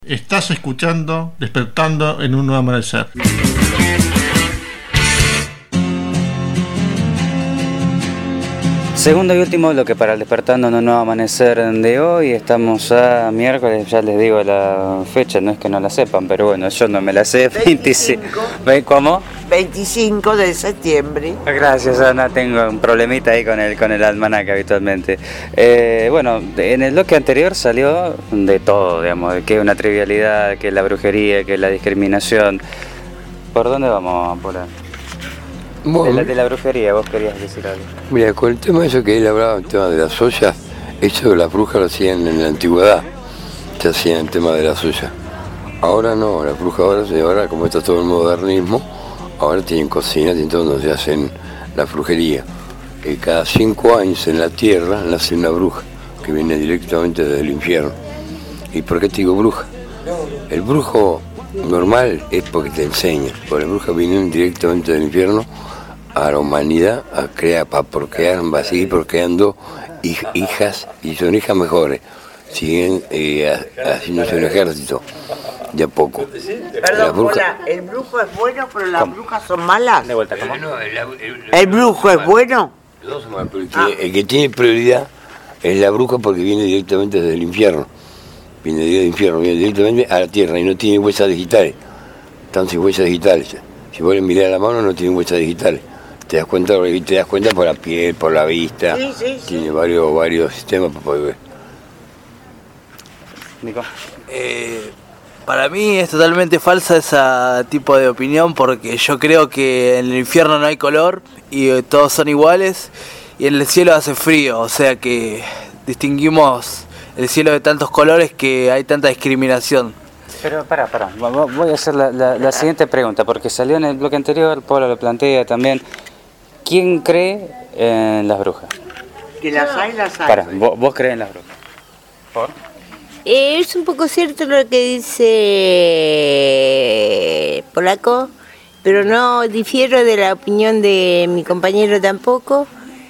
Estás escuchando Despertando en un Nuevo Amanecer. Segundo y último bloque para el Despertando en un Nuevo Amanecer de hoy. Estamos a miércoles, ya les digo la fecha, no es que no la sepan, pero bueno, yo no me la sé. 25. ¿Cómo? 25 de septiembre. Gracias, Ana, tengo un problemita ahí con el almanaque habitualmente. Bueno, en el bloque anterior salió de todo, digamos, de que es una trivialidad, que es la brujería, que es la discriminación. ¿Por dónde vamos, Pola? Bueno, De la brujería, vos querías decir algo. mira, con el tema de eso que él hablaba, el tema de las ollas, eso de las brujas lo hacían en la antigüedad, se hacían el tema de las ollas. Ahora no, las brujas ahora como está todo el modernismo, ahora tienen cocina, tienen todo donde se hacen la brujería. Cada 5 años en la tierra nace una bruja, que viene directamente desde el infierno. ¿Y por qué te digo bruja? El brujo normal es porque te enseña, porque las brujas vienen directamente del infierno a la humanidad a crear, para procrear, va a seguir procreando hijas, y son hijas mejores, siguen haciéndose un ejército, de a poco. Perdón, Pola, ¿el brujo es bueno pero las brujas son malas? De vuelta, ¿cómo? ¿El brujo es bueno? Los dos son malos, pero el que tiene prioridad es la bruja porque viene directamente desde el infierno, viene directamente a la tierra y no tiene huellas digitales, están sin huellas digitales. Si vos le mirás la mano no tiene huellas digitales. Te das cuenta por la piel, por la vista. Sí. Tiene varios sistemas para poder ver. Nico. Para mí es totalmente falsa ese tipo de opinión, porque yo creo que en el infierno no hay color y todos son iguales, y en el cielo hace frío, o sea que distinguimos el cielo de tantos colores que hay tanta discriminación. Pero pará, voy a hacer la siguiente pregunta, porque salió en el bloque anterior, Paula lo plantea también. ¿Quién cree en las brujas? Que las hay. Pará, vos crees en las brujas. ¿Por? Es un poco cierto lo que dice Polaco, pero no difiero de la opinión de mi compañero tampoco.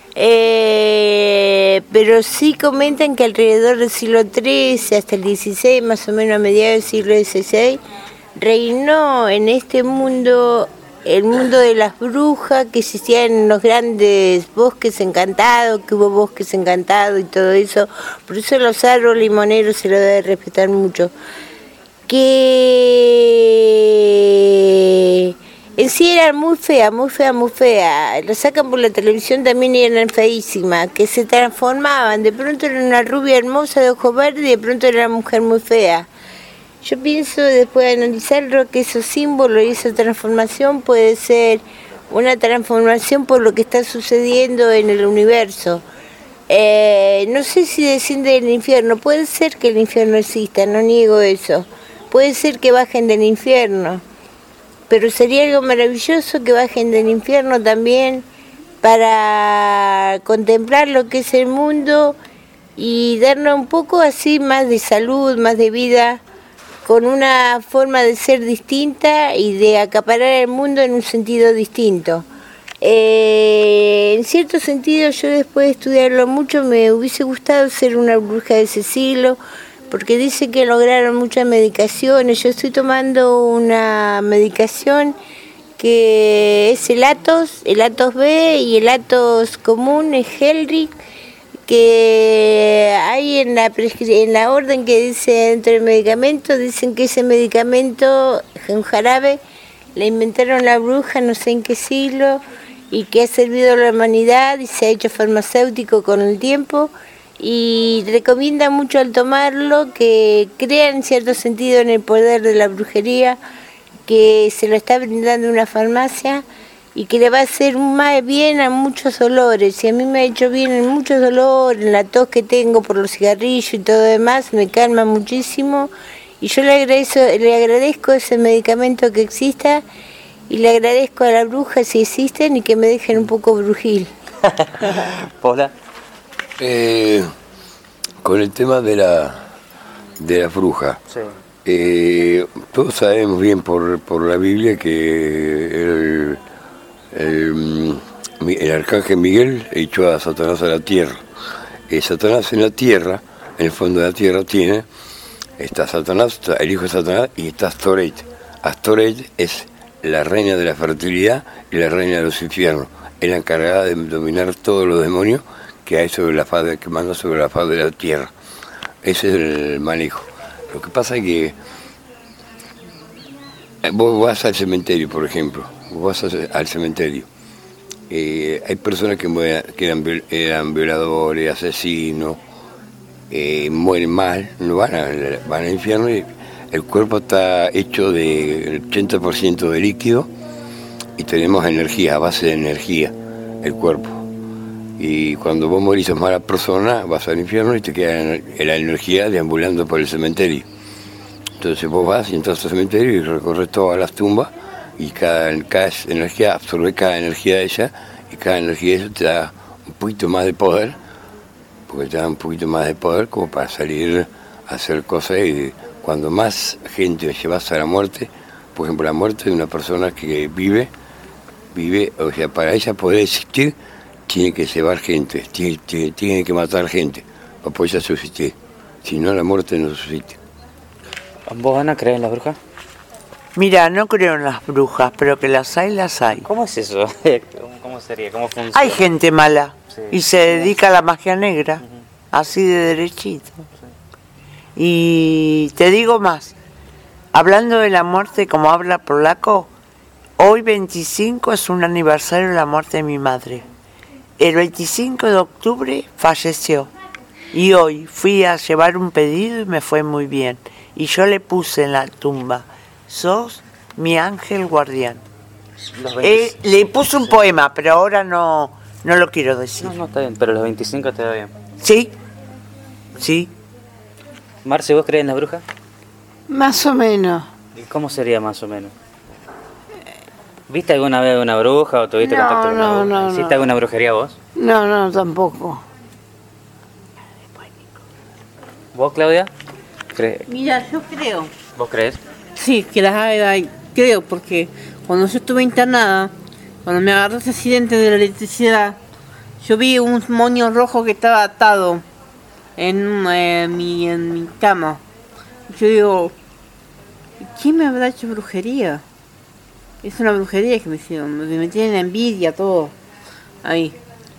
Pero sí comentan que alrededor del siglo XIII hasta el XVI, más o menos a mediados del siglo XVI, reinó en este mundo el mundo de las brujas, que existían en los grandes bosques encantados, que hubo bosques encantados y todo eso. Por eso los árboles limoneros se lo debe respetar mucho. Que en sí eran muy feas. Lo sacan por la televisión también y eran feísimas, que se transformaban. De pronto era una rubia hermosa de ojos verdes y de pronto era una mujer muy fea. Yo pienso, después de analizarlo, que esos símbolos y esa transformación puede ser una transformación por lo que está sucediendo en el universo. No sé si desciende del infierno, puede ser que el infierno exista, no niego eso. Puede ser que bajen del infierno, pero sería algo maravilloso que bajen del infierno también para contemplar lo que es el mundo y darnos un poco así más de salud, más de vida, con una forma de ser distinta y de acaparar el mundo en un sentido distinto. En cierto sentido, yo después de estudiarlo mucho me hubiese gustado ser una bruja de ese siglo, porque dice que lograron muchas medicaciones. Yo estoy tomando una medicación que es el Athos B y el Athos común, es Helric, que hay en la orden que dice dentro del medicamento, dicen que ese medicamento, un jarabe, le inventaron la bruja no sé en qué siglo y que ha servido a la humanidad y se ha hecho farmacéutico con el tiempo, y recomienda mucho al tomarlo que crean en cierto sentido en el poder de la brujería, que se lo está brindando una farmacia y que le va a hacer más bien a muchos dolores. Y a mí me ha hecho bien en muchos dolores, en la tos que tengo por los cigarrillos y todo demás, me calma muchísimo. Y yo le agradezco ese medicamento que exista, y le agradezco a la bruja si existen y que me dejen un poco brujil. ¿Pola? Con el tema de la bruja, Sí. Todos sabemos bien por la Biblia que el arcángel Miguel echó a Satanás a la tierra. Satanás en la tierra, en el fondo de la tierra, tiene Está Satanás, está el hijo de Satanás, y está Astoret. Astoret es la reina de la fertilidad y la reina de los infiernos. Es la encargada de dominar todos los demonios que hay sobre la faz que manda sobre la faz de la tierra. Ese es el manejo. Lo que pasa es que vos vas al cementerio, por ejemplo. Vos vas al cementerio. Hay personas que eran violadores, asesinos, mueren mal, no van al infierno, y el cuerpo está hecho del 80% de líquido y tenemos energía, a base de energía, el cuerpo. Y cuando vos morís sos mala persona, vas al infierno y te queda la energía deambulando por el cementerio. Entonces vos vas y entras al cementerio y recorres todas las tumbas y cada energía absorbe cada energía de ella, y cada energía de ella te da un poquito más de poder, porque te da un poquito más de poder como para salir a hacer cosas. Y cuando más gente llevas a la muerte, por ejemplo, la muerte de una persona que vive, o sea, para ella poder existir, tiene que llevar gente, tiene que matar gente para poder subsistir. Si no, la muerte no subsiste. ¿Vos, Ana, crees en las brujas? Mira, no creo en las brujas, pero que las hay, las hay. ¿Cómo es eso? ¿Cómo sería? ¿Cómo funciona? Hay gente mala, Sí. y se dedica a la magia negra, así de derechito. Y te digo más, hablando de la muerte como habla Polaco, hoy 25 es un aniversario de la muerte de mi madre. El 25 de octubre falleció y hoy fui a llevar un pedido y me fue muy bien. Y yo le puse en la tumba: sos mi ángel guardián. Le puse un poema, pero ahora no lo quiero decir. No, está bien, pero los 25 te va bien. Sí, sí. Marce, ¿vos crees en las brujas? Más o menos. ¿Y cómo sería más o menos? ¿Viste alguna vez una bruja o tuviste contacto con una bruja? ¿Hiciste alguna brujería vos? No, tampoco. ¿Vos, Claudia? ¿Crees? Mira, yo creo. ¿Vos crees? Sí, que las hay, creo, porque cuando yo estuve internada, cuando me agarró ese accidente de la electricidad, yo vi un moño rojo que estaba atado en mi cama. Yo digo, ¿quién me habrá hecho brujería? Es una brujería que me hicieron, me tienen envidia todo ahí.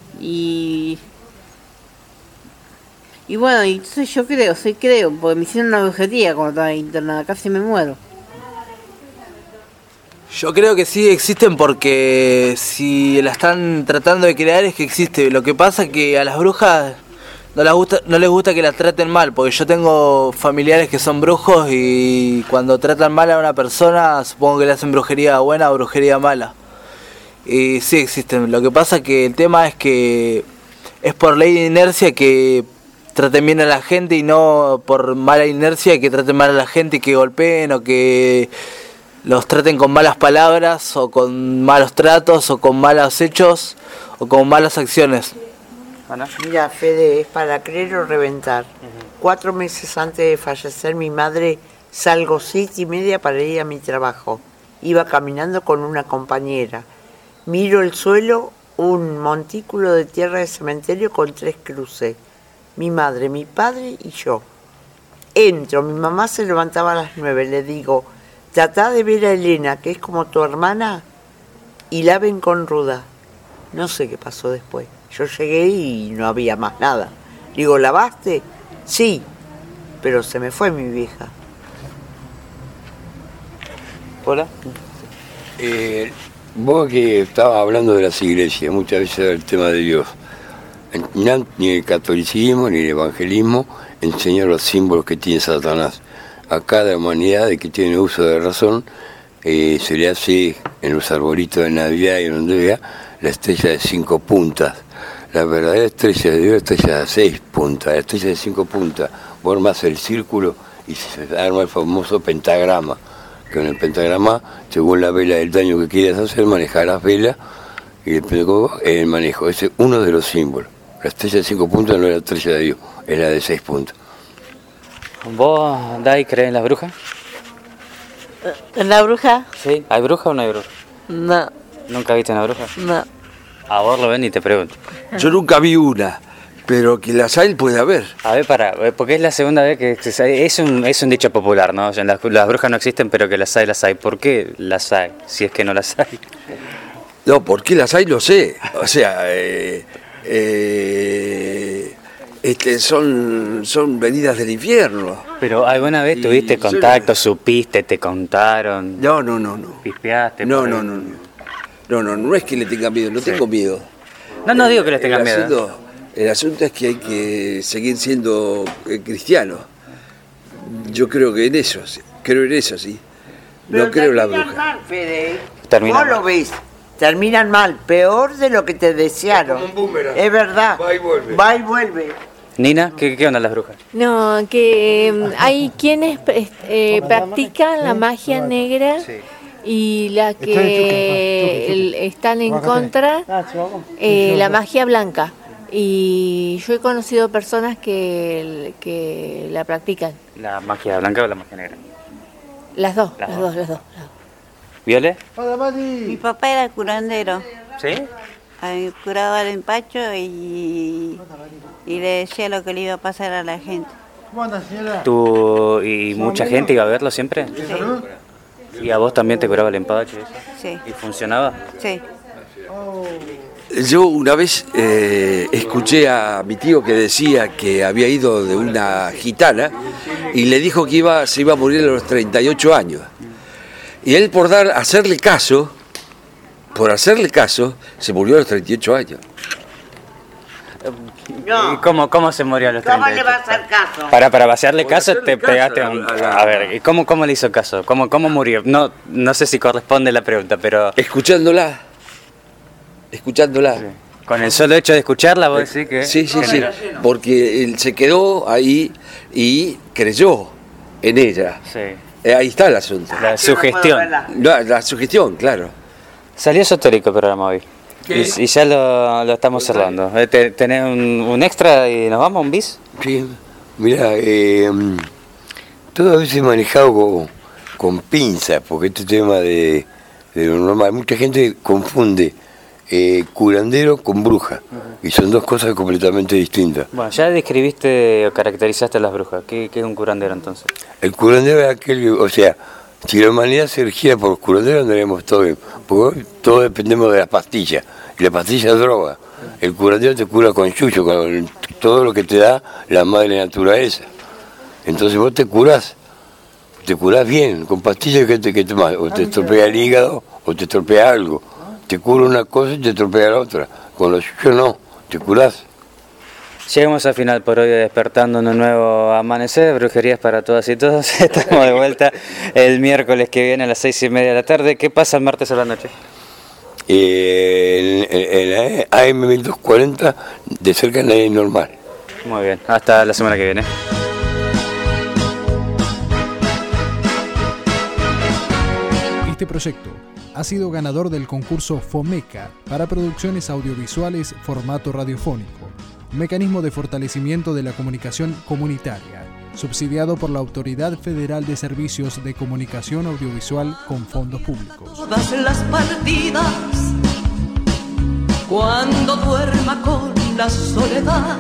Y bueno, y entonces yo creo, porque me hicieron una brujería cuando estaba internada, casi me muero. Yo creo que sí existen, porque si la están tratando de crear es que existe. Lo que pasa es que a las brujas no les gusta que las traten mal, porque yo tengo familiares que son brujos y cuando tratan mal a una persona supongo que le hacen brujería buena o brujería mala. Y sí existen. Lo que pasa es que el tema es que es por ley de inercia que traten bien a la gente y no por mala inercia que traten mal a la gente y que golpeen o que los traten con malas palabras o con malos tratos o con malos hechos o con malas acciones. Ana. Mira, Fede, es para creer o reventar. 4 meses antes de fallecer mi madre, salgo 7:30 para ir a mi trabajo. Iba caminando con una compañera. Miro el suelo, un montículo de tierra de cementerio con 3 cruces. Mi madre, mi padre y yo. Entro, mi mamá se levantaba a las 9, le digo: tratá de ver a Elena, que es como tu hermana, y laven con ruda. No sé qué pasó después. Yo llegué y no había más nada. Digo, ¿lavaste? Sí, pero se me fue mi vieja. ¿Hola? Vos que estabas hablando de las iglesias, muchas veces del tema de Dios. Ni el catolicismo ni el evangelismo enseñan los símbolos que tiene Satanás. A cada humanidad de que tiene uso de razón se le hace en los arbolitos de Navidad y en donde vea la estrella de 5 puntas. La verdadera estrella de Dios es la estrella de 6 puntas. La estrella de 5 puntas, vos armás el círculo y se arma el famoso pentagrama. Que en el pentagrama, según la vela del daño que quieras hacer, manejar las velas y depende de cómo es el manejo. Ese es uno de los símbolos. La estrella de 5 puntas no es la estrella de Dios, es la de 6 puntas. ¿Vos, Dai, crees en las brujas? ¿En la bruja? Sí. ¿Hay bruja o no hay bruja? No, ¿Nunca viste una bruja? no. A vos lo ven y te pregunto. Yo nunca vi una, pero que las hay puede haber. A ver, porque es la segunda vez que es un dicho popular, ¿no? O sea, las brujas no existen, pero que las hay. ¿Por qué las hay? Si es que no las hay. No, ¿por qué las hay? Lo sé. O sea, son venidas del infierno. Pero ¿alguna vez tuviste contacto, supiste, te contaron? No. ¿Pispeaste? No es que le tenga miedo, no tengo miedo. No digo que les tengan miedo. El asunto es que hay que seguir siendo cristiano. Yo creo que en eso, sí. No creo en la bruja. Mal, Fede. Terminan Vos lo ves. Terminan mal, peor de lo que te desearon. Como un boomerang. Es verdad. Va y vuelve. Nina, ¿qué onda las brujas? No, que hay quienes practican la magia negra y la que están en contra, la magia blanca. Y yo he conocido personas que la practican. ¿La magia blanca o la magia negra? Las dos. ¿Viole? Mi papá era curandero. ¿Sí? Curaba el empacho y le decía lo que le iba a pasar a la gente. ¿Tú y mucha gente iba a verlo siempre? Sí. ¿Y a vos también te curaba el empacho? Sí. ¿Y funcionaba? Sí. Yo una vez escuché a mi tío que decía que había ido de una gitana y le dijo que se iba a morir a los 38 años. Y él por hacerle caso, se murió a los 38 años. No. ¿Y cómo se murió a los 38? ¿Cómo le va a hacer caso? Para vaciarle caso te caso pegaste a un... la- A ver, ¿y cómo le hizo caso? ¿Cómo murió? No sé si corresponde la pregunta, pero... Escuchándola. Con el solo hecho de escucharla, vos decís que... Sí, porque él se quedó ahí y creyó en ella. Sí. Ahí está el asunto. La sugestión. La sugestión, claro. Salió esotérico el programa hoy. Y ya lo estamos cerrando. ¿Tenés un extra y nos vamos, un bis? Sí, mira, todo a veces manejado con pinzas, porque este tema de lo normal, mucha gente confunde curandero con bruja, y son dos cosas completamente distintas. Bueno, ya describiste o caracterizaste a las brujas. ¿Qué es un curandero entonces? El curandero es aquel, o sea, si la humanidad se rigiera por los curanderos andaríamos todo bien, porque hoy todos dependemos de las pastillas, y la pastilla es droga. El curandero te cura con yuyo, con todo lo que te da la madre naturaleza. Entonces vos te curás bien, con pastillas que te tomás, o te estropea el hígado, o te estropea algo. Te cura una cosa y te estropea la otra. Con los yuyos no, te curás. Llegamos al final por hoy de Despertando en un nuevo amanecer, brujerías para todas y todos. Estamos de vuelta el miércoles que viene a las 6:30 de la tarde. ¿Qué pasa el martes a la noche? En la AM 1240 de cerca nadie es normal. Muy bien, hasta la semana que viene. Este proyecto ha sido ganador del concurso FOMECA para producciones audiovisuales formato radiofónico, un mecanismo de fortalecimiento de la comunicación comunitaria, subsidiado por la Autoridad Federal de Servicios de Comunicación Audiovisual con fondos públicos. Todas las partidas, cuando duerma con la soledad,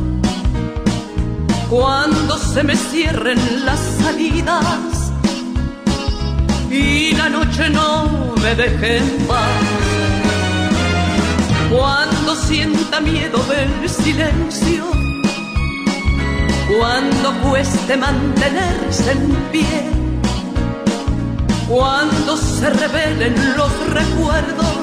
cuando se me cierren las salidas y la noche no me deje en paz, cuando sienta miedo del silencio, cuando cueste mantenerse en pie, cuando se revelen los recuerdos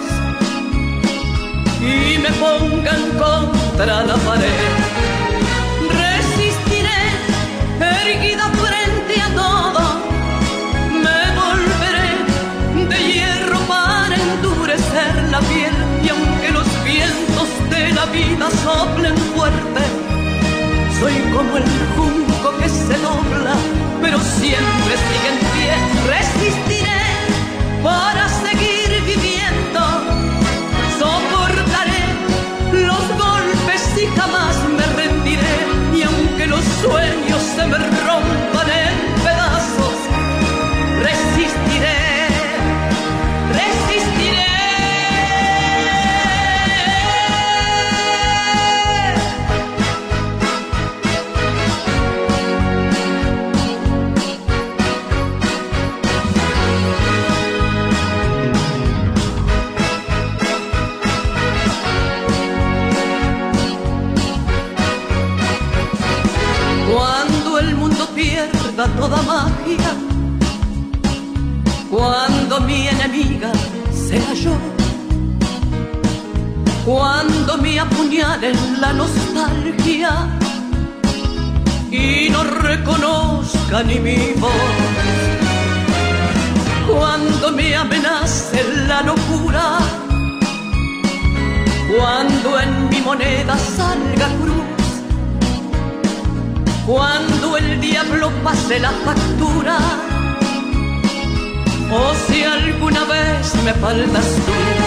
y me pongan contra la pared, resistiré erguida frente a todo, me volveré de hierro para endurecer la piel, y aunque los vientos de la vida soplen fuerte, soy como el junco que se dobla, pero siempre sigue en pie. Resistiré para seguir viviendo, soportaré los golpes y jamás me rendiré. Y aunque los sueños se me rompan cuando me apuñalen la nostalgia y no reconozca ni mi voz, cuando me amenace la locura, cuando en mi moneda salga cruz, cuando el diablo pase la factura, o si alguna vez me faltas tú.